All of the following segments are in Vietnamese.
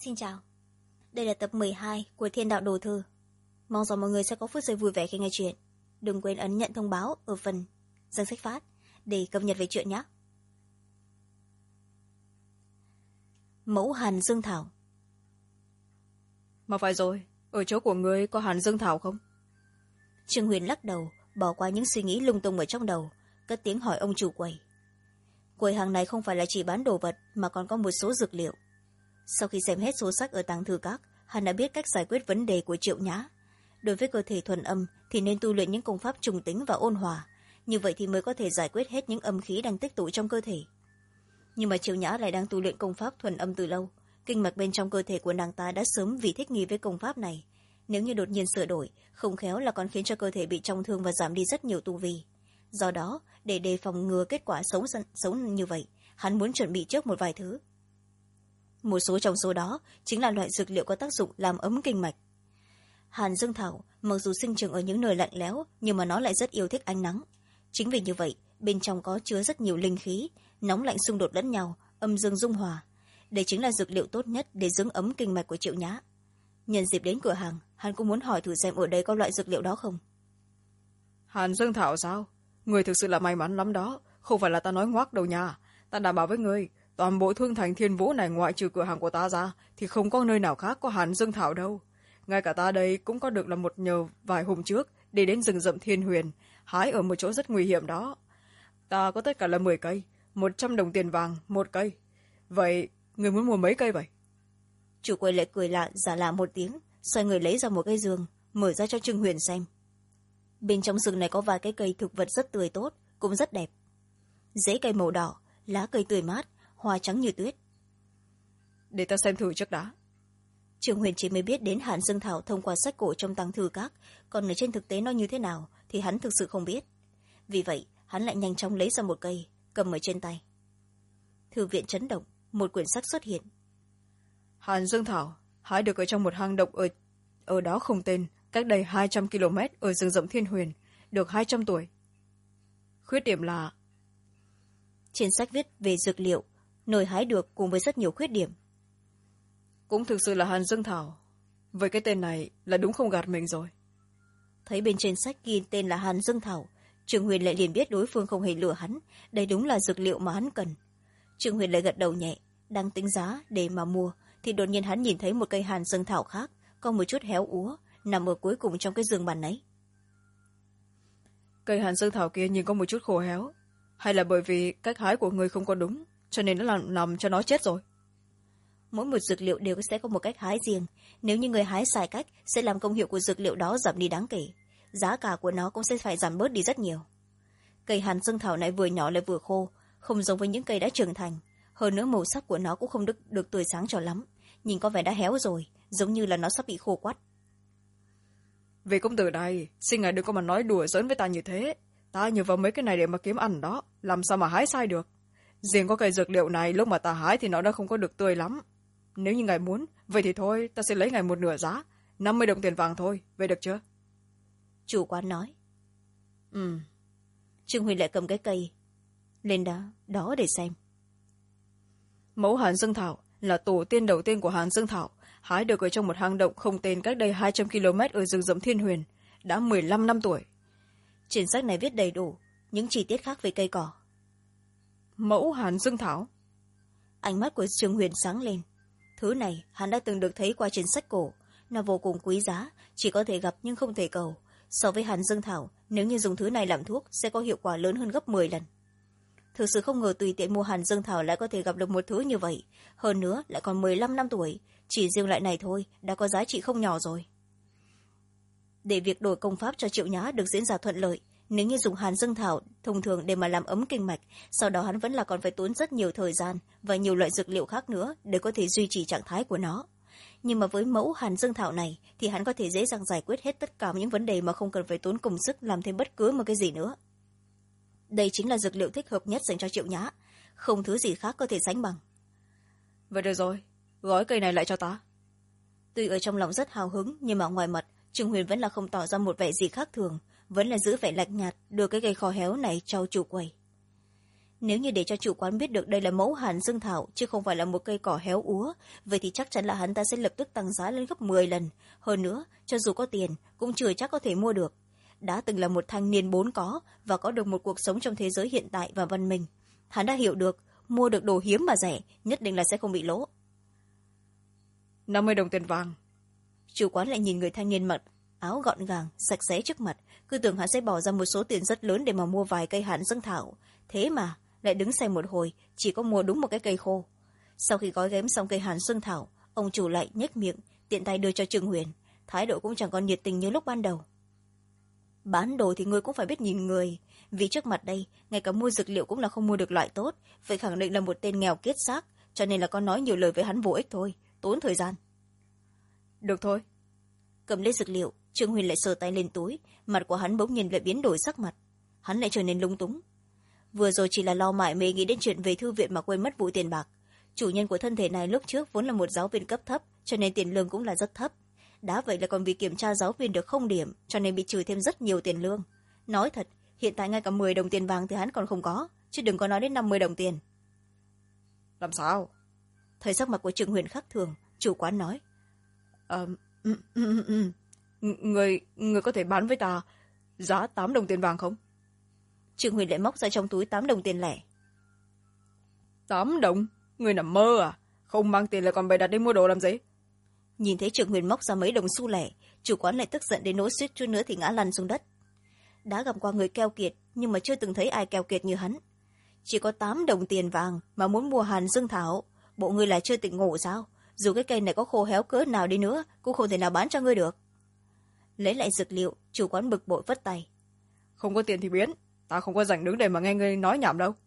Xin chào, đây là tập 12 của Thiên Đạo Đồ Thư. Mong rằng mọi người sẽ có phút giây vui vẻ khi nghe chuyện. Đừng quên ấn nhận thông báo ở phần danh sách phát để cập nhật về chuyện nhé. Mẫu Hàn Dương Thảo. Mà phải rồi, ở chỗ của ngươi có Hàn Dương Thảo không? Trương Huyền lắc đầu, bỏ qua những suy nghĩ lung tung ở trong đầu, cất tiếng hỏi ông chủ quầy. Quầy hàng này không phải là chỉ bán đồ vật mà còn có một số dược liệu. Sau khi xem hết số sách ở tàng thư các, hắn đã biết cách giải quyết vấn đề của Triệu Nhã. Đối với cơ thể thuần âm thì nên tu luyện những công pháp trùng tính và ôn hòa, như vậy thì mới có thể giải quyết hết những âm khí đang tích tụ trong cơ thể. Nhưng mà Triệu Nhã lại đang tu luyện công pháp thuần âm từ lâu, kinh mạch bên trong cơ thể của nàng ta đã sớm vì thích nghi với công pháp này. Nếu như đột nhiên sửa đổi, không khéo là còn khiến cho cơ thể bị trọng thương và giảm đi rất nhiều tu vi. Do đó, để đề phòng ngừa kết quả xấu như vậy, hắn muốn chuẩn bị trước một vài thứ. Một số trong số đó chính là loại dược liệu có tác dụng làm ấm kinh mạch. Hàn Dương Thảo mặc dù sinh trưởng ở những nơi lạnh lẽo, nhưng mà nó lại rất yêu thích ánh nắng. Chính vì như vậy, bên trong có chứa rất nhiều linh khí, nóng lạnh xung đột lẫn nhau, âm dương dung hòa. Đây chính là dược liệu tốt nhất để dưỡng ấm kinh mạch của Triệu Nhã. Nhân dịp đến cửa hàng, hắn cũng muốn hỏi thử xem ở đây có loại dược liệu đó không. Hàn Dương Thảo sao? Người thực sự là may mắn lắm đó, không phải là ta nói ngoác đâu nha. Ta đảm bảo với người, toàn bộ Thương Thành Thiên Vũ này ngoại trừ cửa hàng của ta ra thì không có nơi nào khác có Hàn Dương Thảo đâu. Ngay cả ta đây cũng có được là một nhờ vài hôm trước đi đến rừng rậm Thiên Huyền, hái ở một chỗ rất nguy hiểm đó. Ta có tất cả là 10 cây, 100 đồng tiền vàng một cây. Vậy người muốn mua mấy cây vậy? Chủ quầy lại cười lạ giả lạ một tiếng, xoay người lấy ra một cây giường, mở ra cho Trương Huyền xem. Bên trong rừng này có vài cái cây thực vật rất tươi tốt, cũng rất đẹp. Rễ cây màu đỏ, lá cây tươi mát, hoa trắng như tuyết. Để ta xem thử trước đã. Trương Huyền chỉ mới biết đến Hàn Dương Thảo thông qua sách cổ trong tàng thư các, còn ở trên thực tế nó như thế nào thì hắn thực sự không biết. Vì vậy hắn lại nhanh chóng lấy ra một cây, cầm ở trên tay. Thư viện chấn động, một quyển sách xuất hiện. Hàn Dương Thảo hái được ở trong một hang động ở đó không tên, cách đây 200 km ở rừng rậm Thiên Huyền, được 200 tuổi. Khuyết điểm là trên sách viết về dược liệu, nơi hái được cùng với rất nhiều khuyết điểm. Cũng thực sự là Hàn Dương Thảo. Với cái tên này là đúng không gạt mình rồi. Thấy bên trên sách ghi tên là Hàn Dương Thảo, Trương Huyền lại liền biết đối phương không hề lừa hắn, đây đúng là dược liệu mà hắn cần. Trương Huyền lại gật đầu nhẹ, đang tính giá để mà mua thì đột nhiên hắn nhìn thấy một cây Hàn Dương Thảo khác có một chút héo úa nằm ở cuối cùng trong cái giường bàn ấy. Cây Hàn Dương Thảo kia nhìn có một chút khô héo, hay là bởi vì cách hái của người không có đúng cho nên nó làm cho nó chết rồi? Mỗi một dược liệu đều sẽ có một cách hái riêng, nếu như người hái sai cách sẽ làm công hiệu của dược liệu đó giảm đi đáng kể, giá cả của nó cũng sẽ phải giảm bớt đi rất nhiều. Cây Hàn Dương Thảo này vừa nhỏ lại vừa khô, không giống với những cây đã trưởng thành, hơn nữa màu sắc của nó cũng không được tươi sáng cho lắm, nhìn có vẻ đã héo rồi, giống như là nó sắp bị khô quắt. Vì công tử này, xin ngài đừng có mà nói đùa giỡn với ta như thế, ta nhờ vào mấy cái này để mà kiếm ăn đó, làm sao mà hái sai được. Riêng có cây dược liệu này lúc mà ta hái thì nó đã không có được tươi lắm. Nếu như ngài muốn, vậy thì thôi, ta sẽ lấy ngài một nửa giá, 50 đồng tiền vàng thôi, vậy được chưa? Chủ quán nói. Trương Huyền lại cầm cái cây lên đó để xem. Mẫu Hàn Dương Thảo là tổ tiên đầu tiên của Hàn Dương Thảo, hái được ở trong một hang động không tên cách đây 200 km ở rừng rậm Thiên Huyền, đã 15 năm tuổi. Trên sách này viết đầy đủ những chi tiết khác về cây cỏ. Mẫu Hàn Dương Thảo. Ánh mắt của Trương Huyền sáng lên. Thứ này hắn đã từng được thấy qua trên sách cổ, nó vô cùng quý giá, chỉ có thể gặp nhưng không thể cầu. So với Hàn Dương Thảo, nếu như dùng thứ này làm thuốc sẽ có hiệu quả lớn hơn gấp 10 lần. Thực sự không ngờ tùy tiện mua Hàn Dương Thảo lại có thể gặp được một thứ như vậy, hơn nữa lại còn 15 năm tuổi, chỉ riêng loại này thôi đã có giá trị không nhỏ rồi. Để việc đổi công pháp cho Triệu Nhã được diễn ra thuận lợi, nếu như dùng Hàn Dương Thảo thông thường để mà làm ấm kinh mạch, sau đó hắn vẫn là còn phải tốn rất nhiều thời gian và nhiều loại dược liệu khác nữa để có thể duy trì trạng thái của nó. Nhưng mà với mẫu Hàn Dương Thảo này thì hắn có thể dễ dàng giải quyết hết tất cả những vấn đề mà không cần phải tốn công sức làm thêm bất cứ một cái gì nữa. Đây chính là dược liệu thích hợp nhất dành cho Triệu Nhã, không thứ gì khác có thể sánh bằng. Vậy được rồi, gói cây này lại cho ta. Tuy ở trong lòng rất hào hứng, nhưng mà ngoài mặt Trương Huyền vẫn là không tỏ ra một vẻ gì khác thường, vẫn là giữ vẻ lạnh nhạt đưa cái cây kho héo này cho chủ quầy. nếu như để cho chủ quán biết được đây là mẫu hàn dương thảo chứ không phải là một cây cỏ héo úa, vậy thì chắc chắn là hắn ta sẽ lập tức tăng giá lên gấp 10 lần. Hơn nữa, cho dù có tiền cũng chưa chắc có thể mua được. Đã từng là một thanh niên bốn có và có được một cuộc sống trong thế giới hiện tại và văn minh, hắn đã hiểu được mua được đồ hiếm mà rẻ nhất định là sẽ không bị lỗ. 50 đồng tiền vàng. Chủ quán lại nhìn người thanh niên mặc áo gọn gàng sạch sẽ trước mặt, cứ tưởng hắn sẽ bỏ ra một số tiền rất lớn để mà mua vài cây hàn dương thảo, thế mà lại đứng xem một hồi chỉ có mua đúng một cái cây khô. Sau khi gói ghém xong cây hàn dương thảo, ông chủ lại nhếch miệng tiện tay đưa cho Trương Huyền, thái độ cũng chẳng còn nhiệt tình như lúc ban đầu. Bán đồ thì ngươi cũng phải biết nhìn người, vì trước mặt đây ngay cả mua dược liệu cũng là không mua được loại tốt, vậy khẳng định là một tên nghèo kiết xác, cho nên là con nói nhiều lời với hắn vô ích thôi, tốn thời gian. Được thôi. Cầm lấy dược liệu, Trương Huyền lại sờ tay lên túi, mặt của hắn bỗng nhìn lại biến đổi sắc mặt, hắn lại trở nên lung túng. Vừa rồi chỉ là lo mải mê nghĩ đến chuyện về thư viện mà quên mất vụ tiền bạc. Chủ nhân của thân thể này lúc trước vốn là một giáo viên cấp thấp, cho nên tiền lương cũng là rất thấp. Đã vậy là còn vì kiểm tra giáo viên được 0 điểm, cho nên bị trừ thêm rất nhiều tiền lương. Nói thật, hiện tại ngay cả 10 đồng tiền vàng thì hắn còn không có, chứ đừng có nói đến 50 đồng tiền. Làm sao? Thấy sắc mặt của Trương Huyền khác thường, chủ quán nói. Người có thể bán với ta giá 8 đồng tiền vàng không? Trương Huyền lại móc ra trong túi 8 đồng tiền lẻ. 8 đồng? Người nằm mơ à? Không mang tiền là còn bày đặt đi mua đồ làm gì? Nhìn thấy Trương Huyền móc ra mấy đồng xu lẻ, chủ quán lại tức giận đến nỗi suýt chút nữa thì ngã lăn xuống đất. Đã gặp qua người keo kiệt nhưng mà chưa từng thấy ai keo kiệt như hắn. Chỉ có 8 đồng tiền vàng mà muốn mua hàn dương thảo, bộ ngươi là chưa tỉnh ngủ sao? Dù cái cây này có khô héo cỡ nào đi nữa cũng không thể nào bán cho ngươi được. Lấy lại dược liệu, chủ quán bực bội vất tay. Không có tiền thì biến, ta không có rảnh đứng để mà nghe ngươi nói nhảm đâu.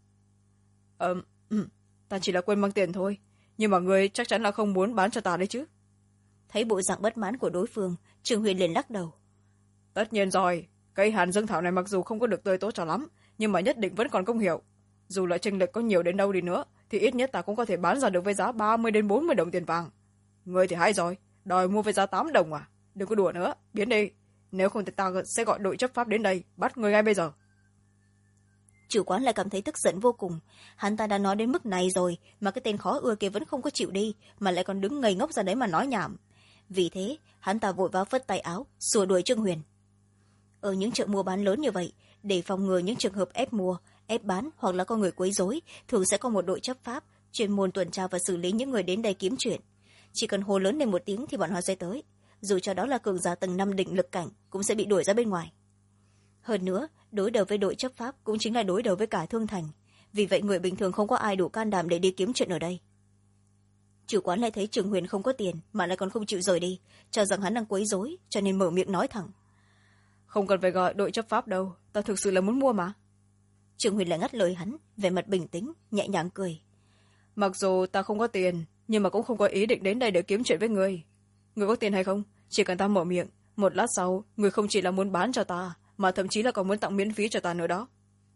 Ta chỉ là quên mang tiền thôi, nhưng mà ngươi chắc chắn là không muốn bán cho ta đấy chứ? Thấy bộ dạng bất mãn của đối phương, Trương Huyền liền lắc đầu. Tất nhiên rồi, cây hàn dương thảo này mặc dù không có được tươi tốt cho lắm, nhưng mà nhất định vẫn còn công hiệu. Dù là chênh lệch có nhiều đến đâu đi nữa thì ít nhất ta cũng có thể bán ra được với giá 30 đến 40 đồng tiền vàng. Ngươi thì hay rồi, đòi mua với giá 8 đồng à? Đừng có đùa nữa, biến đi, nếu không thì ta sẽ gọi đội chấp pháp đến đây bắt ngươi ngay bây giờ. Chủ quán lại cảm thấy tức giận vô cùng, hắn ta đã nói đến mức này rồi mà cái tên khó ưa kia vẫn không có chịu đi, mà lại còn đứng ngây ngốc ra đấy mà nói nhảm. Vì thế hắn ta vội vã phất tay áo xua đuổi Trương Huyền. Ở những chợ mua bán lớn như vậy, để phòng ngừa những trường hợp ép mua ép bán hoặc là có người quấy rối, thường sẽ có một đội chấp pháp chuyên môn tuần tra và xử lý những người đến đây kiếm chuyện. Chỉ cần hô lớn lên một tiếng thì bọn họ sẽ tới, dù cho đó là cường giả tầng 5 định lực cảnh cũng sẽ bị đuổi ra bên ngoài. Hơn nữa, đối đầu với đội chấp pháp cũng chính là đối đầu với cả thương thành, vì vậy người bình thường không có ai đủ can đảm để đi kiếm chuyện ở đây. Chủ quán lại thấy Trương Huyền không có tiền mà lại còn không chịu rời đi, cho rằng hắn đang quấy rối, cho nên mở miệng nói thẳng. Không cần phải gọi đội chấp pháp đâu, ta thực sự là muốn mua mà. Trương Huyền lại ngắt lời hắn, vẻ mặt bình tĩnh nhẹ nhàng cười. Mặc dù ta không có tiền, nhưng mà cũng không có ý định đến đây để kiếm chuyện với người. Người có tiền hay không, chỉ cần ta mở miệng, một lát sau người không chỉ là muốn bán cho ta mà thậm chí là còn muốn tặng miễn phí cho ta nữa đó.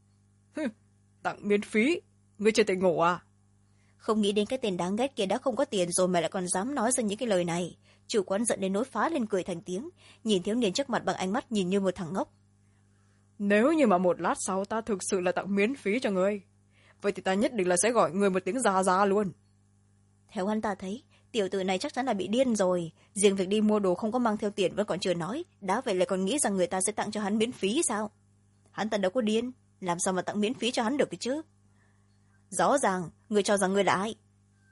Tặng miễn phí? Ngươi chưa tỉnh ngủ à? Không nghĩ đến cái tên đáng ghét kia đã không có tiền rồi mà lại còn dám nói ra những cái lời này. Chủ quán giận đến nỗi phá lên cười thành tiếng, nhìn thiếu niên trước mặt bằng ánh mắt nhìn như một thằng ngốc. Nếu như mà một lát sau ta thực sự là tặng miễn phí cho ngươi, vậy thì ta nhất định là sẽ gọi người một tiếng già già luôn. Theo hắn ta thấy, tiểu tử này chắc chắn là bị điên rồi, riêng việc đi mua đồ không có mang theo tiền vẫn còn chưa nói, đã vậy lại còn nghĩ rằng người ta sẽ tặng cho hắn miễn phí sao? Hắn ta đâu có điên, làm sao mà tặng miễn phí cho hắn được chứ? Rõ ràng người cho rằng người là ai?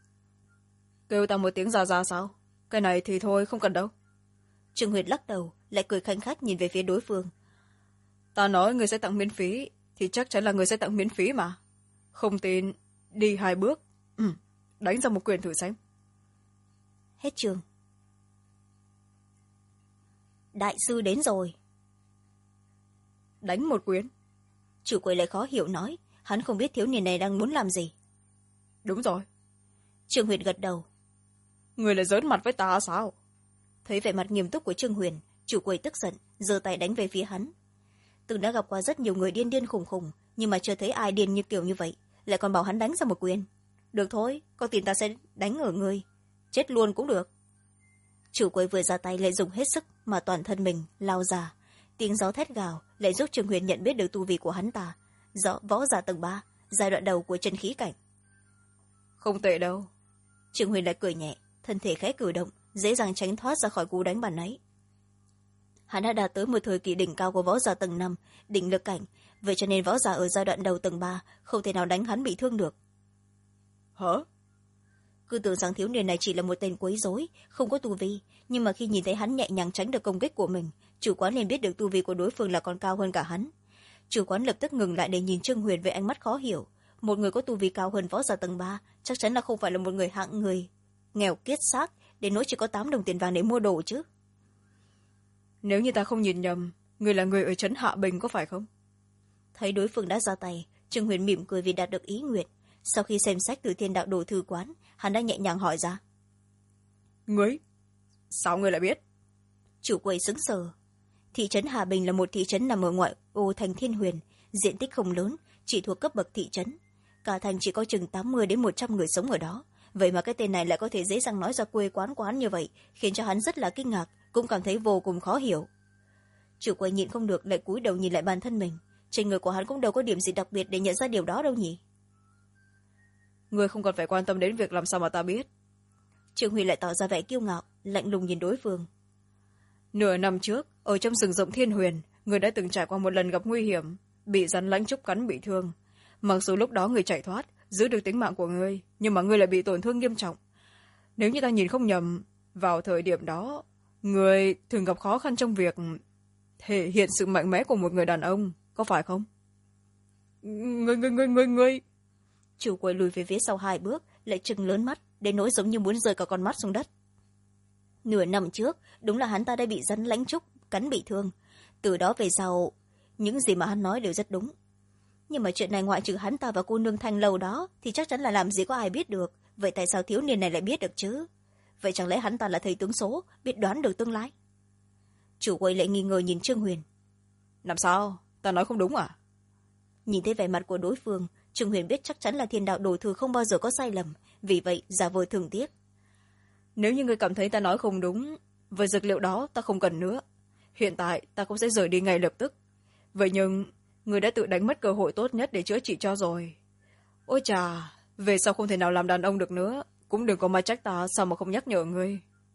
Kêu ta một tiếng già già sao? Cái này thì thôi, không cần đâu. Trương Huyền lắc đầu, lại cười khanh khách nhìn về phía đối phương. Ta nói người sẽ tặng miễn phí thì chắc chắn là người sẽ tặng miễn phí mà. Không tin, đi 2 bước, đánh ra một quyền thử xem. Hết chương. Đại sư đến rồi. Đánh một quyền? Chủ quầy lại khó hiểu nói, hắn không biết thiếu niên này đang muốn làm gì. Đúng rồi. Trương Huyền gật đầu. Người lại giỡn mặt với ta sao? Thấy vẻ mặt nghiêm túc của Trương Huyền, chủ quầy tức giận giơ tay đánh về phía hắn. Từng đã gặp qua rất nhiều người điên điên khùng khùng, nhưng mà chưa thấy ai điên như kiểu như vậy, lại còn bảo hắn đánh ra một quyền. Được thôi, có tin ta sẽ đánh ở người, chết luôn cũng được. Chủ quầy vừa ra tay lại dùng hết sức mà toàn thân mình lao ra, tiếng gió thét gào lại giúp Trương Huyền nhận biết được tu vi của hắn ta. Võ giả tầng 3, giai đoạn đầu của chân khí cảnh. Không tệ đâu. Trương Huyền lại cười nhẹ, thân thể khẽ cử động, dễ dàng tránh thoát ra khỏi cú đánh bàn ấy. Hắn đã đạt tới một thời kỳ đỉnh cao của võ giả tầng 5, đỉnh lực cảnh, vậy cho nên võ giả ở giai đoạn đầu tầng 3 không thể nào đánh hắn bị thương được. Hả? Cứ tưởng rằng thiếu niên này chỉ là một tên quấy rối, không có tu vi, nhưng mà khi nhìn thấy hắn nhẹ nhàng tránh được công kích của mình, chủ quán liền biết được tu vi của đối phương là còn cao hơn cả hắn. Chủ quán lập tức ngừng lại để nhìn Trương Huyền với ánh mắt khó hiểu. Một người có tu vi cao hơn võ giả tầng 3 chắc chắn là không phải là một người hạng người nghèo kiết xác đến nỗi chỉ có 8 đồng tiền vàng để mua đồ chứ. Nếu như ta không nhìn nhầm, người là người ở trấn Hạ Bình có phải không? Thấy đối phương đã ra tay, Trương Huyền mỉm cười vì đạt được ý nguyện. Sau khi xem sách từ Thiên Đạo Đồ Thư Quán, hắn đã nhẹ nhàng hỏi ra. Ngươi? Sao ngươi lại biết? Chủ quầy sững sờ. Thị trấn Hà Bình là một thị trấn nằm ở ngoại ô thành Thiên Huyền, diện tích không lớn, chỉ thuộc cấp bậc thị trấn. Cả thành chỉ có chừng 80 đến 100 người sống ở đó. Vậy mà cái tên này lại có thể dễ dàng nói ra quê quán của hắn như vậy, khiến cho hắn rất là kinh ngạc, cũng cảm thấy vô cùng khó hiểu. Chủ quầy nhịn không được lại cúi đầu nhìn lại bản thân mình. Trên người của hắn cũng đâu có điểm gì đặc biệt để nhận ra điều đó đâu nhỉ. Ngươi không cần phải quan tâm đến việc làm sao mà ta biết. Trương Huy lại tỏ ra vẻ kiêu ngạo, lạnh lùng nhìn đối phương. Nửa năm trước, ở trong rừng rộng Thiên Huyền, người đã từng trải qua một lần gặp nguy hiểm, bị rắn lãnh trúc cắn bị thương. Mặc dù lúc đó người chạy thoát, giữ được tính mạng của ngươi, nhưng mà ngươi lại bị tổn thương nghiêm trọng. Nếu như ta nhìn không nhầm, vào thời điểm đó, ngươi thường gặp khó khăn trong việc thể hiện sự mạnh mẽ của một người đàn ông, có phải không? Ngươi... Chủ quầy lùi về phía sau 2 bước, lại trừng lớn mắt, đến nỗi giống như muốn rơi cả con mắt xuống đất. Nửa năm trước, đúng là hắn ta đã bị rắn lãnh trúc cắn bị thương. Từ đó về sau, những gì mà hắn nói đều rất đúng. Nhưng mà chuyện này ngoại trừ hắn ta và cô nương Thanh Lâu đó thì chắc chắn là làm gì có ai biết được. Vậy tại sao thiếu niên này lại biết được chứ? Vậy chẳng lẽ hắn ta là thầy tướng số, biết đoán được tương lai? Chủ quầy lại nghi ngờ nhìn Trương Huyền. Làm sao? Ta nói không đúng à? Nhìn thấy vẻ mặt của đối phương, Trương Huyền biết chắc chắn là Thiên Đạo Đồ Thư không bao giờ có sai lầm, vì vậy giả vờ thương tiếc. Nếu như ngươi cảm thấy ta nói không đúng, với dược liệu đó ta không cần nữa. Hiện tại ta cũng sẽ rời đi ngay lập tức. Vậy nhưng ngươi đã tự đánh mất cơ hội tốt nhất để chữa trị cho rồi. Ôi chà, về sau không thể nào làm đàn ông được nữa, cũng đừng có mà trách ta sao mà không nhắc nhở ngươi.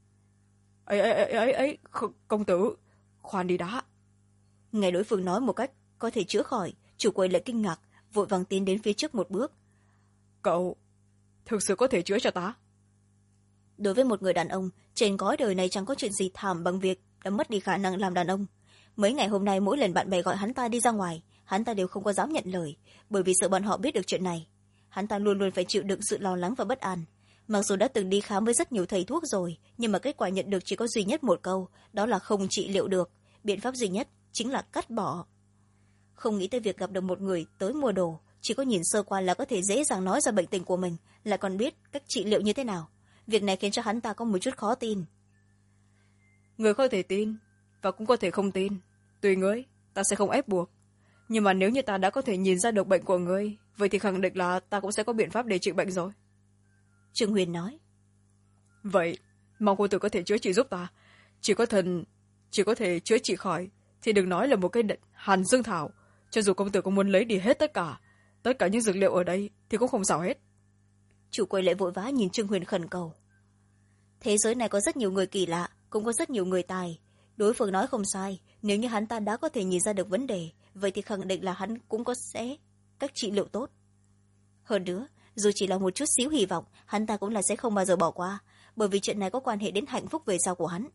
Ấy, công tử, khoan đi đã. Nghe đối phương nói một cách có thể chữa khỏi, chủ quầy lại kinh ngạc, vội vàng tiến đến phía trước một bước. Cậu thực sự có thể chữa cho ta? Đối với một người đàn ông, trên cõi đời này chẳng có chuyện gì thảm bằng việc đã mất đi khả năng làm đàn ông. Mấy ngày hôm nay mỗi lần bạn bè gọi hắn ta đi ra ngoài, hắn ta đều không có dám nhận lời, bởi vì sợ bọn họ biết được chuyện này. Hắn ta luôn luôn phải chịu đựng sự lo lắng và bất an. Mặc dù đã từng đi khám với rất nhiều thầy thuốc rồi, nhưng mà kết quả nhận được chỉ có duy nhất một câu, đó là không trị liệu được. Biện pháp duy nhất chính là cắt bỏ. Không nghĩ tới việc gặp được một người tới mua đồ, chỉ có nhìn sơ qua là có thể dễ dàng nói ra bệnh tình của mình, lại còn biết cách trị liệu như thế nào. Việc này khiến cho hắn ta có một chút khó tin. Người có thể tin và cũng có thể không tin, tùy ngươi, ta sẽ không ép buộc. Nhưng mà nếu như ta đã có thể nhìn ra được bệnh của ngươi, vậy thì khẳng định là ta cũng sẽ có biện pháp để trị bệnh rồi. Trương Huyền nói. Vậy mong cô tử có thể chữa trị giúp ta. Chỉ có thể chữa trị khỏi thì đừng nói là một cái hàn dương thảo. Cho dù công tử có muốn lấy đi hết tất cả những dược liệu ở đây thì cũng không sao hết. Chủ quầy lại vội vã nhìn Trương Huyền khẩn cầu. Thế giới này có rất nhiều người kỳ lạ, cũng có rất nhiều người tài. Đối phương nói không sai, nếu như hắn ta đã có thể nhìn ra được vấn đề, vậy thì khẳng định là hắn cũng có cách trị liệu tốt. Hơn nữa, dù chỉ là một chút xíu hy vọng, hắn ta cũng là sẽ không bao giờ bỏ qua, bởi vì chuyện này có quan hệ đến hạnh phúc về sau của hắn.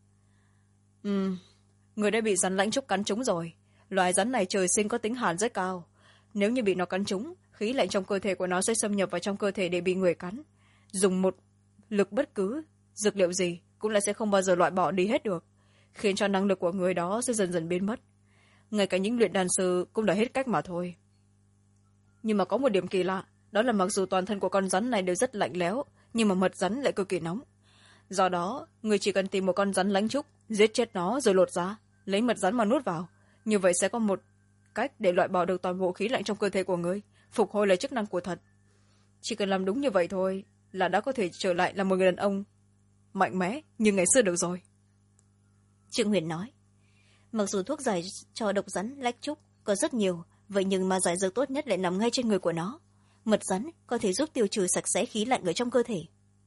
Người đã bị rắn lãnh trúc cắn trúng rồi. Loài rắn này trời sinh có tính hàn rất cao. Nếu như bị nó cắn trúng, khí lạnh trong cơ thể của nó sẽ xâm nhập vào trong cơ thể để bị người cắn. Dùng một lực bất cứ dược liệu gì cũng là sẽ không bao giờ loại bỏ đi hết được, khiến cho năng lực của người đó sẽ dần dần biến mất. Ngay cả những luyện đan sư cũng đã hết cách mà thôi. Nhưng mà có một điểm kỳ lạ, đó là mặc dù toàn thân của con rắn này đều rất lạnh lẽo, nhưng mà mật rắn lại cực kỳ nóng. Do đó người chỉ cần tìm một con rắn lãnh trúc, giết chết nó rồi lột ra, lấy mật rắn mà nuốt vào, như vậy sẽ có một cách để loại bỏ được toàn bộ khí lạnh trong cơ thể của người, phục hồi lại chức năng của thật. Chỉ cần làm đúng như vậy thôi là đã có thể trở lại là một người đàn ông mạnh mẽ như ngày xưa được rồi. Trương Huyền nói. Mặc dù thuốc giải cho độc rắn lãnh trúc có rất nhiều, vậy nhưng mà giải dược tốt nhất lại nằm ngay trên người của nó. Mật rắn có thể giúp tiêu trừ sạch sẽ khí lạnh ở trong cơ thể.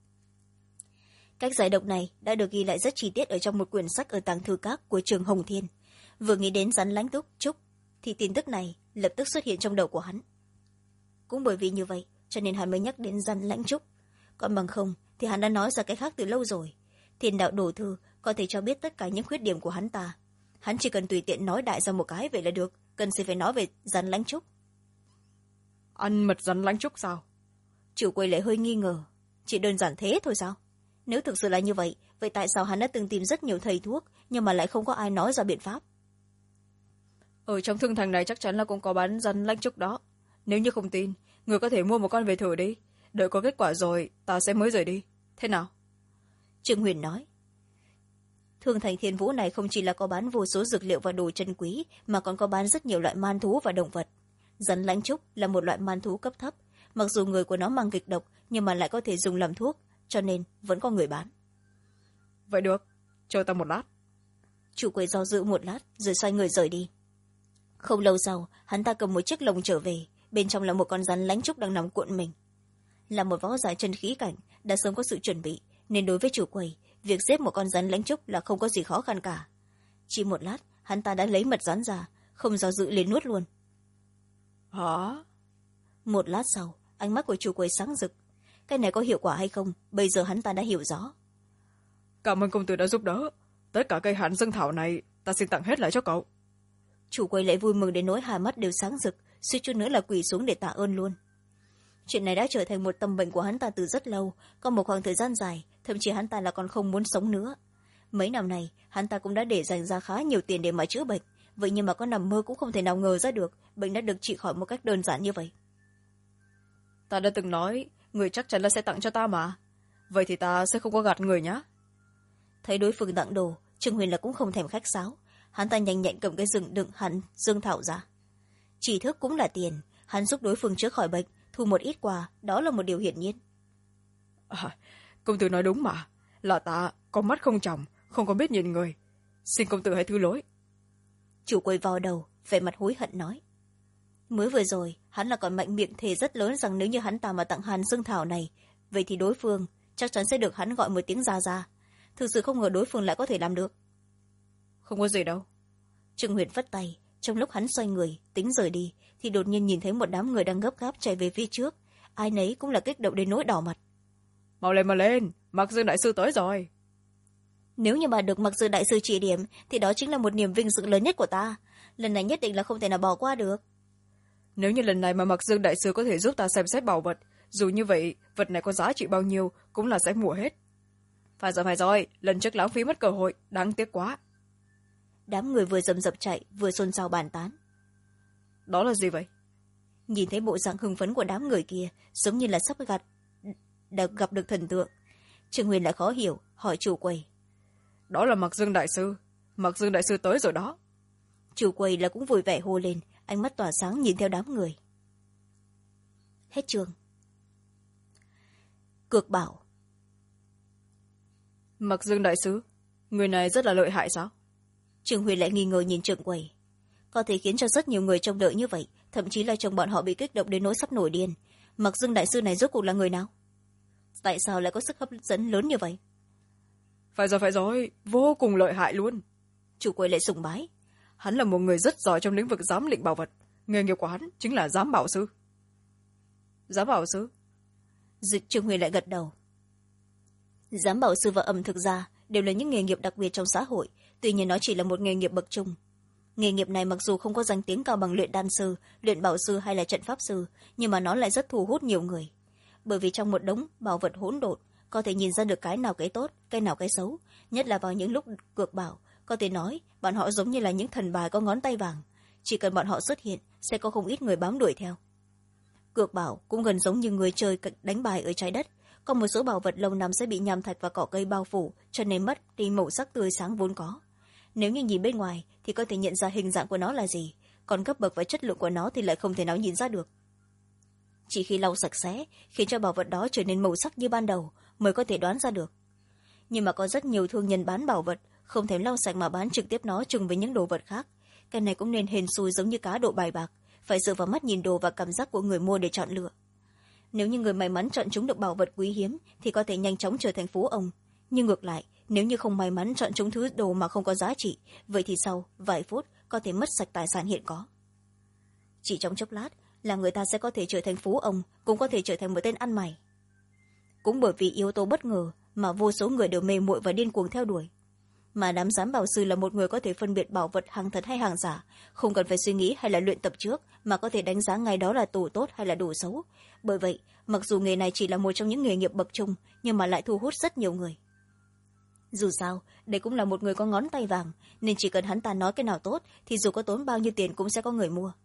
Cách giải độc này đã được ghi lại rất chi tiết ở trong một quyển sách ở tàng thư các của trường Hồng Thiên. Vừa nghĩ đến rắn lãnh túc trúc thì tin tức này lập tức xuất hiện trong đầu của hắn. Cũng bởi vì như vậy cho nên hắn mới nhắc đến rắn lãnh trúc, còn bằng không thì hắn đã nói ra cái khác từ lâu rồi. Thiên đạo đồ thư có thể cho biết tất cả những khuyết điểm của hắn ta, hắn chỉ cần tùy tiện nói đại ra một cái vậy là được, cần gì phải nói về rắn lãnh trúc. Ăn mật rắn lãnh trúc sao? Chủ quầy lại hơi nghi ngờ. Chỉ đơn giản thế thôi sao? Nếu thực sự là như vậy, vậy tại sao hắn đã từng tìm rất nhiều thầy thuốc nhưng mà lại không có ai nói ra biện pháp? Ở trong thương thành này chắc chắn là cũng có bán rắn lãnh trúc đó. Nếu như không tin, người có thể mua một con về thử đi, đợi có kết quả rồi ta sẽ mới rời đi. Thế nào? Trương Huyền nói. Thương thành Thiên Vũ này không chỉ là có bán vô số dược liệu và đồ chân quý, mà còn có bán rất nhiều loại man thú và động vật. Rắn lãnh trúc là một loại man thú cấp thấp, mặc dù người của nó mang kịch độc nhưng mà lại có thể dùng làm thuốc, cho nên vẫn có người bán. Vậy được, chờ ta một lát. Chủ quầy do dự một lát rồi xoay người rời đi. Không lâu sau, hắn ta cầm một chiếc lồng trở về, bên trong là một con rắn lãnh trúc đang nằm cuộn mình. Là một võ giả chân khí cảnh đã sớm có sự chuẩn bị, nên đối với chủ quầy, việc xếp một con rắn lãnh trúc là không có gì khó khăn cả. Chỉ một lát, hắn ta đã lấy mật rắn ra, không do dự liền nuốt luôn. Hả? Một lát sau, ánh mắt của chủ quầy sáng rực. Cái này có hiệu quả hay không, bây giờ hắn ta đã hiểu rõ. Cảm ơn công tử đã giúp đỡ. Tất cả cây hàn dương thảo này ta xin tặng hết lại cho cậu. Chủ quầy lại vui mừng đến nỗi hai mắt đều sáng rực, suýt chút nữa là quỳ xuống để tạ ơn luôn. Chuyện này đã trở thành một tâm bệnh của hắn ta từ rất lâu, có một khoảng thời gian dài, thậm chí hắn ta là còn không muốn sống nữa. Mấy năm này, hắn ta cũng đã để dành ra khá nhiều tiền để mà chữa bệnh, vậy nhưng mà có nằm mơ cũng không thể nào ngờ ra được bệnh đã được trị khỏi một cách đơn giản như vậy. Ta đã từng nói, người chắc chắn là sẽ tặng cho ta mà. Vậy thì ta sẽ không có gạt người nhá. Thấy đối phương tặng đồ, Trương Huyền là cũng không thèm khách sáo, hắn ta nhanh nhẹn cầm cái rừng đựng hẳn dương thảo ra. Chỉ thức cũng là tiền, hắn giúp đối phương chữa khỏi bệnh, thu một ít quà, đó là một điều hiển nhiên. Công tử nói đúng mà, là ta có mắt không tròng, không có biết nhìn người, xin công tử hãy thứ lỗi. Chủ quầy vào đầu, vẻ mặt hối hận nói. Mới vừa rồi hắn là còn mạnh miệng thề rất lớn rằng nếu như hắn ta mà tặng hàn dương thảo này, vậy thì đối phương chắc chắn sẽ được hắn gọi một tiếng ra ra. Thực sự không ngờ đối phương lại có thể làm được. Không có gì đâu. Trương Huyền phất tay, trong lúc hắn xoay người tính rời đi thì đột nhiên nhìn thấy một đám người đang gấp gáp chạy về phía trước, ai nấy cũng là kích động đến nỗi đỏ mặt. Mau lên, mau lên, Mặc Dương đại sư tới rồi. Nếu như mà được Mặc Dương đại sư chỉ điểm thì đó chính là một niềm vinh dự lớn nhất của ta, lần này nhất định là không thể nào bỏ qua được. Nếu như lần này mà Mặc Dương đại sư có thể giúp ta xem xét bảo vật, dù như vậy vật này có giá trị bao nhiêu cũng là sẽ mua hết. Phải rồi, lần trước lãng phí mất cơ hội, đáng tiếc quá. Đám người vừa rầm rập chạy vừa xôn xao bàn tán. Đó là gì vậy? Nhìn thấy bộ dạng hưng phấn của đám người kia, giống như là sắp gặp được thần tượng. Trương Huyền lại khó hiểu, hỏi chủ quầy. Đó là Mặc Dương đại sư, Mặc Dương đại sư tới rồi đó. Chủ quầy là cũng vui vẻ hô lên, ánh mắt tỏa sáng nhìn theo đám người. Hết chương. Cược bảo. Mặc Dương đại sư, người này rất là lợi hại sao? Trương Huyền lại nghi ngờ nhìn trưởng quầy. Có thể khiến cho rất nhiều người trông đợi như vậy, thậm chí là trong bọn họ bị kích động đến nỗi sắp nổi điên. Mặc Dương đại sư này rốt cuộc là người nào? Tại sao lại có sức hấp dẫn lớn như vậy? Phải rồi, vô cùng lợi hại luôn. Chủ quầy lại sùng bái. Hắn là một người rất giỏi trong lĩnh vực giám định bảo vật, nghề nghiệp của hắn chính là giám bảo sư. Giám bảo sư? Trương Huyền lại gật đầu. Giám bảo sư và ẩm thực gia đều là những nghề nghiệp đặc biệt trong xã hội, tuy nhiên nó chỉ là một nghề nghiệp bậc trung. Nghề nghiệp này mặc dù không có danh tiếng cao bằng luyện đan sư, luyện bảo sư hay là trận pháp sư, nhưng mà nó lại rất thu hút nhiều người. Bởi vì trong một đống bảo vật hỗn độn, có thể nhìn ra được cái nào cái tốt, cái nào cái xấu, nhất là vào những lúc cược bảo, có thể nói bọn họ giống như là những thần bài có ngón tay vàng, chỉ cần bọn họ xuất hiện sẽ có không ít người bám đuổi theo. Cược bảo cũng gần giống như người chơi đánh bài ở trái đất, có một số bảo vật lâu năm sẽ bị nham thạch và cỏ cây bao phủ, cho nên mất đi màu sắc tươi sáng vốn có. Nếu như nhìn bên ngoài thì có thể nhận ra hình dạng của nó là gì, còn cấp bậc và chất lượng của nó thì lại không thể nào nhìn ra được. Chỉ khi lau sạch sẽ khiến cho bảo vật đó trở nên màu sắc như ban đầu mới có thể đoán ra được. Nhưng mà có rất nhiều thương nhân bán bảo vật không thèm lau sạch mà bán trực tiếp nó chung với những đồ vật khác, cái này cũng nên hên xui giống như cá độ bài bạc, phải dựa vào mắt nhìn đồ và cảm giác của người mua để chọn lựa. Nếu như người may mắn chọn chúng được bảo vật quý hiếm thì có thể nhanh chóng trở thành phú ông, nhưng ngược lại, nếu như không may mắn chọn chúng thứ đồ mà không có giá trị, vậy thì sau vài phút có thể mất sạch tài sản hiện có. Chỉ trong chốc lát là người ta sẽ có thể trở thành phú ông, cũng có thể trở thành một tên ăn mày. Cũng bởi vì yếu tố bất ngờ mà vô số người đều mê muội và điên cuồng theo đuổi. Mà đám giám bảo sư là một người có thể phân biệt bảo vật hàng thật hay hàng giả, không cần phải suy nghĩ hay là luyện tập trước mà có thể đánh giá ngay đó là đồ tốt hay là đồ xấu. Bởi vậy, mặc dù nghề này chỉ là một trong những nghề nghiệp bậc trung, nhưng mà lại thu hút rất nhiều người. Dù sao, đây cũng là một người có ngón tay vàng, nên chỉ cần hắn ta nói cái nào tốt thì dù có tốn bao nhiêu tiền cũng sẽ có người mua.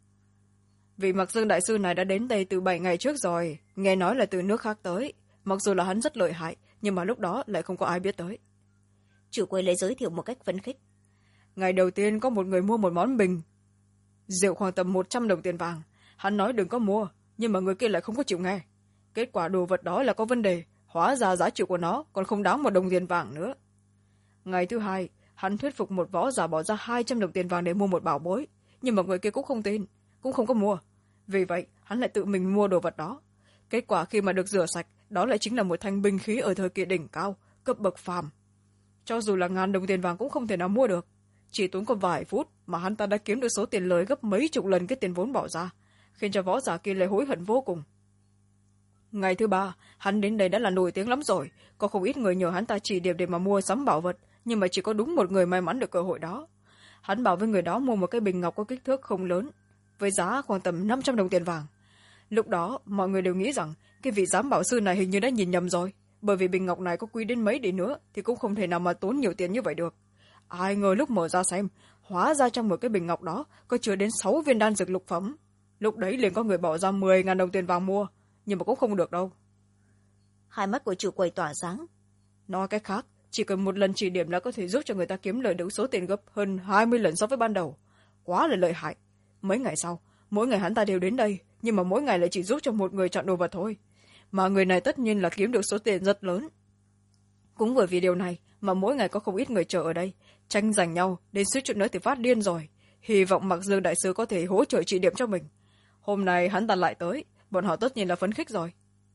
Vị Mặc Dương đại sư này đã đến đây từ 7 ngày trước rồi, nghe nói là từ nước khác tới. Mặc dù là hắn rất lợi hại, nhưng mà lúc đó lại không có ai biết tới. Chủ quầy lại giới thiệu một cách phấn khích. Ngày đầu tiên có một người mua một món bình rượu khoảng tầm 100 đồng tiền vàng. Hắn nói đừng có mua, nhưng mà người kia lại không có chịu nghe. Kết quả đồ vật đó là có vấn đề, hóa ra giá trị của nó còn không đáng 1 đồng tiền vàng nữa. Ngày thứ hai, hắn thuyết phục một võ giả bỏ ra 200 đồng tiền vàng để mua một bảo bối, nhưng mà người kia cũng không tin, cũng không có mua. Vì vậy hắn lại tự mình mua đồ vật đó. Kết quả khi mà được rửa sạch, đó lại chính là một thanh binh khí ở thời kỳ đỉnh cao, cấp bậc phàm. Cho dù là 1000 đồng tiền vàng cũng không thể nào mua được. Chỉ tốn có vài phút mà hắn ta đã kiếm được số tiền lời gấp mấy chục lần cái tiền vốn bỏ ra, khiến cho võ giả kia lại hối hận vô cùng. Ngày thứ ba, hắn đến đây đã là nổi tiếng lắm rồi, có không ít người nhờ hắn ta chỉ điểm để mà mua sắm bảo vật, nhưng mà chỉ có đúng một người may mắn được cơ hội đó. Hắn bảo với người đó mua một cái bình ngọc có kích thước không lớn, với giá khoảng tầm 500 đồng tiền vàng. Lúc đó mọi người đều nghĩ rằng cái vị giám bảo sư này hình như đã nhìn nhầm rồi, bởi vì bình ngọc này có quý đến mấy đi nữa thì cũng không thể nào mà tốn nhiều tiền như vậy được. Ai ngờ lúc mở ra xem, hóa ra trong một cái bình ngọc đó có chứa đến 6 viên đan dược lục phẩm. Lúc đấy liền có người bỏ ra 10.000 đồng tiền vàng mua, nhưng mà cũng không được đâu. Hai mắt của chủ quầy tỏa sáng. Nói cách khác, chỉ cần một lần chỉ điểm là có thể giúp cho người ta kiếm lời được số tiền gấp hơn 20 lần so với ban đầu. Quá là lợi hại. Mấy ngày sau, mỗi ngày hắn ta đều đến đây, nhưng mà mỗi ngày lại chỉ giúp cho một người chọn đồ vật thôi. Mà người này tất nhiên là kiếm được số tiền rất lớn. Cũng bởi vì điều này mà mỗi ngày có không ít người chờ ở đây, tranh giành nhau đến suýt chút nữa thì phát điên rồi. Hy vọng Mặc Dương đại sư có thể hỗ trợ chỉ điểm cho mình. Hôm nay hắn ta lại tới, bọn họ tất nhiên là phấn khích rồi.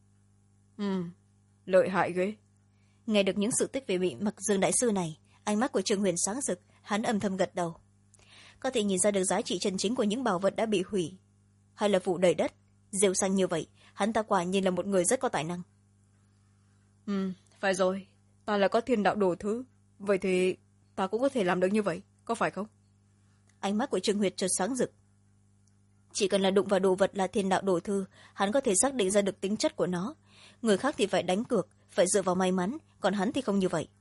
Lợi hại ghê. Nghe được những sự tích về vị Mặc Dương đại sư này, ánh mắt của Trương Huyền sáng rực, hắn âm thầm gật đầu. Có thể nhìn ra được giá trị chân chính của những bảo vật đã bị hủy hay là phủ đầy đất, rêu xanh như vậy, hắn ta quả nhiên là một người rất có tài năng. Phải rồi, ta là có thiên đạo đồ thứ, vậy thì ta cũng có thể làm được như vậy, có phải không? Ánh mắt của Trương Huyệt chợt sáng rực. Chỉ cần là đụng vào đồ vật là thiên đạo đồ thư, hắn có thể xác định ra được tính chất của nó. Người khác thì phải đánh cược, phải dựa vào may mắn, còn hắn thì không như vậy.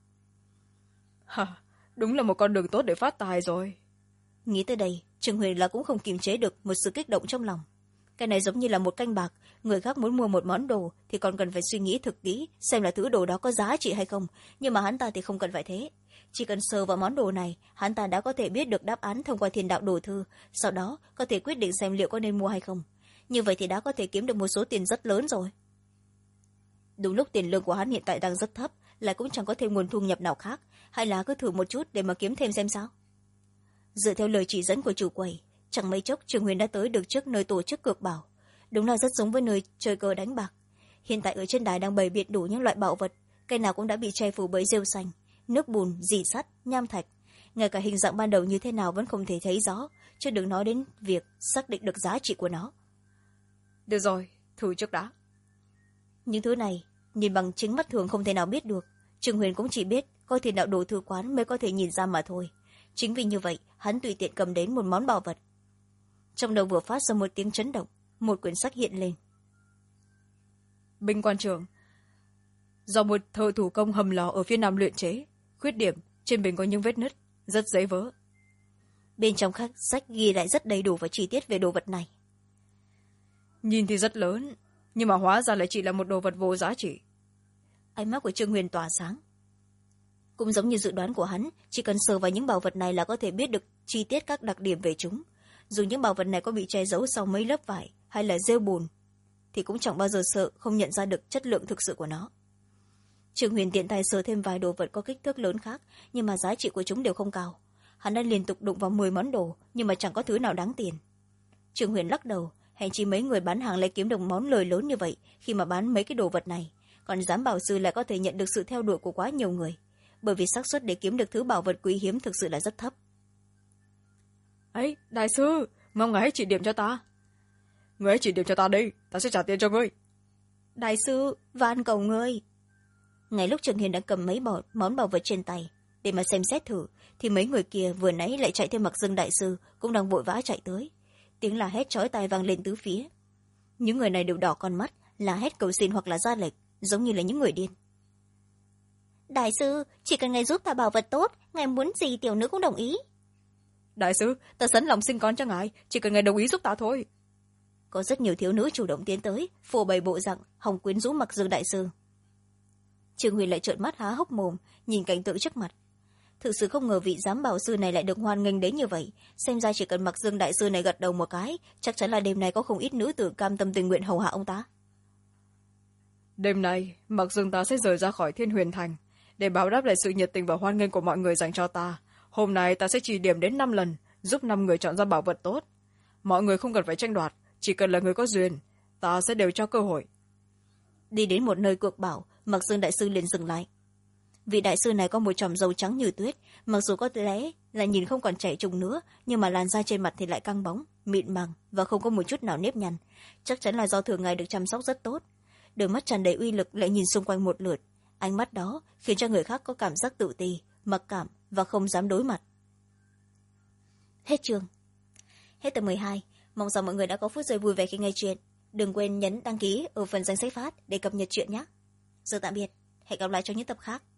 Đúng là một con đường tốt để phát tài rồi. Nghĩ tới đây, Trương Huyền là cũng không kiềm chế được một sự kích động trong lòng. Cái này giống như là một canh bạc, người khác muốn mua một món đồ thì còn cần phải suy nghĩ thực kỹ xem là thứ đồ đó có giá trị hay không, nhưng mà hắn ta thì không cần phải thế. Chỉ cần sờ vào món đồ này, hắn ta đã có thể biết được đáp án thông qua thiên đạo đồ thư, sau đó có thể quyết định xem liệu có nên mua hay không. Như vậy thì đã có thể kiếm được một số tiền rất lớn rồi. Đúng lúc tiền lương của hắn hiện tại đang rất thấp, lại cũng chẳng có thêm nguồn thu nhập nào khác, hay là cứ thử một chút để mà kiếm thêm xem sao. Dựa theo lời chỉ dẫn của chủ quầy, chẳng mấy chốc Trường Huyền đã tới được trước nơi tổ chức cược bảo. Đúng là rất giống với nơi chơi cờ đánh bạc. Hiện tại ở trên đài đang bày biện đủ những loại bảo vật, cây nào cũng đã bị che phủ bởi rêu xanh, nước bùn, rỉ sắt, nham thạch. Ngay cả hình dạng ban đầu như thế nào vẫn không thể thấy rõ, chứ đừng nói đến việc xác định được giá trị của nó. Được rồi, thử trước đã. Những thứ này nhìn bằng chính mắt thường không thể nào biết được, Trường Huyền cũng chỉ biết có thiên đạo đồ thư quán mới có thể nhìn ra mà thôi. Chính vì như vậy hắn tùy tiện cầm đến một món bảo vật. Trong đầu vừa phát ra một tiếng chấn động, một quyển sách hiện lên. Binh quan trường, do một thợ thủ công hầm lò ở phía nam luyện chế. Khuyết điểm, trên bình có những vết nứt, rất dễ vỡ. Bên trong sách ghi lại rất đầy đủ và chi tiết về đồ vật này. Nhìn thì rất lớn, nhưng mà hóa ra lại chỉ là một đồ vật vô giá trị. Ánh mắt của Trương Huyền tỏa sáng. Cũng giống như dự đoán của hắn, chỉ cần sờ vào những bảo vật này là có thể biết được chi tiết các đặc điểm về chúng. Dù những bảo vật này có bị che giấu sau mấy lớp vải hay là rêu bùn, thì cũng chẳng bao giờ sợ không nhận ra được chất lượng thực sự của nó. Trương Huyền tiện tay sờ thêm vài đồ vật có kích thước lớn khác, nhưng mà giá trị của chúng đều không cao. Hắn đã liên tục đụng vào 10 món đồ, nhưng mà chẳng có thứ nào đáng tiền. Trương Huyền lắc đầu, hèn chi mấy người bán hàng lại kiếm được món lời lớn như vậy khi mà bán mấy cái đồ vật này, còn giám bảo sư lại có thể nhận được sự theo đuổi của quá nhiều người, bởi vì xác suất để kiếm được thứ bảo vật quý hiếm thực sự là rất thấp. Ấy, đại sư, mong ngài hãy chỉ điểm cho ta. Người hãy chỉ điểm cho ta đi, ta sẽ trả tiền cho ngươi. Đại sư, van cầu ngươi. Ngay lúc Trương Hiền đã cầm mấy món bảo vật trên tay để mà xem xét thử, thì mấy người kia vừa nãy lại chạy theo Mặc Dương đại sư cũng đang vội vã chạy tới. Tiếng la hét chói tai vang lên tứ phía. Những người này đều đỏ con mắt, la hét cầu xin hoặc là ra lệnh, giống như là những người điên. Đại sư, chỉ cần ngài giúp ta bảo vật tốt, ngài muốn gì tiểu nữ cũng đồng ý. Đại sư, ta sẵn lòng sinh con cho ngài, chỉ cần ngài đồng ý giúp ta thôi. Có rất nhiều thiếu nữ chủ động tiến tới, phô bày bộ dạng hòng quyến rũ Mặc Dương đại sư. Trương Huyền lại trợn mắt há hốc mồm nhìn cảnh tượng trước mặt. Thực sự không ngờ vị giám bảo sư này lại được hoan nghênh đến như vậy, xem ra chỉ cần Mặc Dương đại sư này gật đầu một cái, chắc chắn là đêm nay có không ít nữ tử cam tâm tình nguyện hầu hạ ông ta. Đêm nay, Mặc Dương ta sẽ rời ra khỏi Thiên Huyền Thành để báo đáp lại sự nhiệt tình và hoan nghênh của mọi người dành cho ta. Hôm nay ta sẽ chỉ điểm đến 5 lần, giúp 5 người chọn ra bảo vật tốt. Mọi người không cần phải tranh đoạt, chỉ cần là người có duyên, ta sẽ đều cho cơ hội. Đi đến một nơi cuộc bảo, Mặc Dương đại sư liền dừng lại. Vị đại sư này có một chòm râu trắng như tuyết, mặc dù có lẽ là nhìn không còn trẻ trung nữa, nhưng mà làn da trên mặt thì lại căng bóng, mịn màng và không có một chút nào nếp nhăn, chắc chắn là do thường ngày được chăm sóc rất tốt. Đôi mắt tràn đầy uy lực lại nhìn xung quanh một lượt, ánh mắt đó khiến cho người khác có cảm giác tự ti, mặc cảm và không dám đối mặt. Hết chương. Hết tập 12. Mong rằng mọi người đã có phút giây vui vẻ khi nghe chuyện. Đừng quên nhấn đăng ký ở phần danh sách phát để cập nhật chuyện nhé. Giờ tạm biệt, hẹn gặp lại trong những tập khác.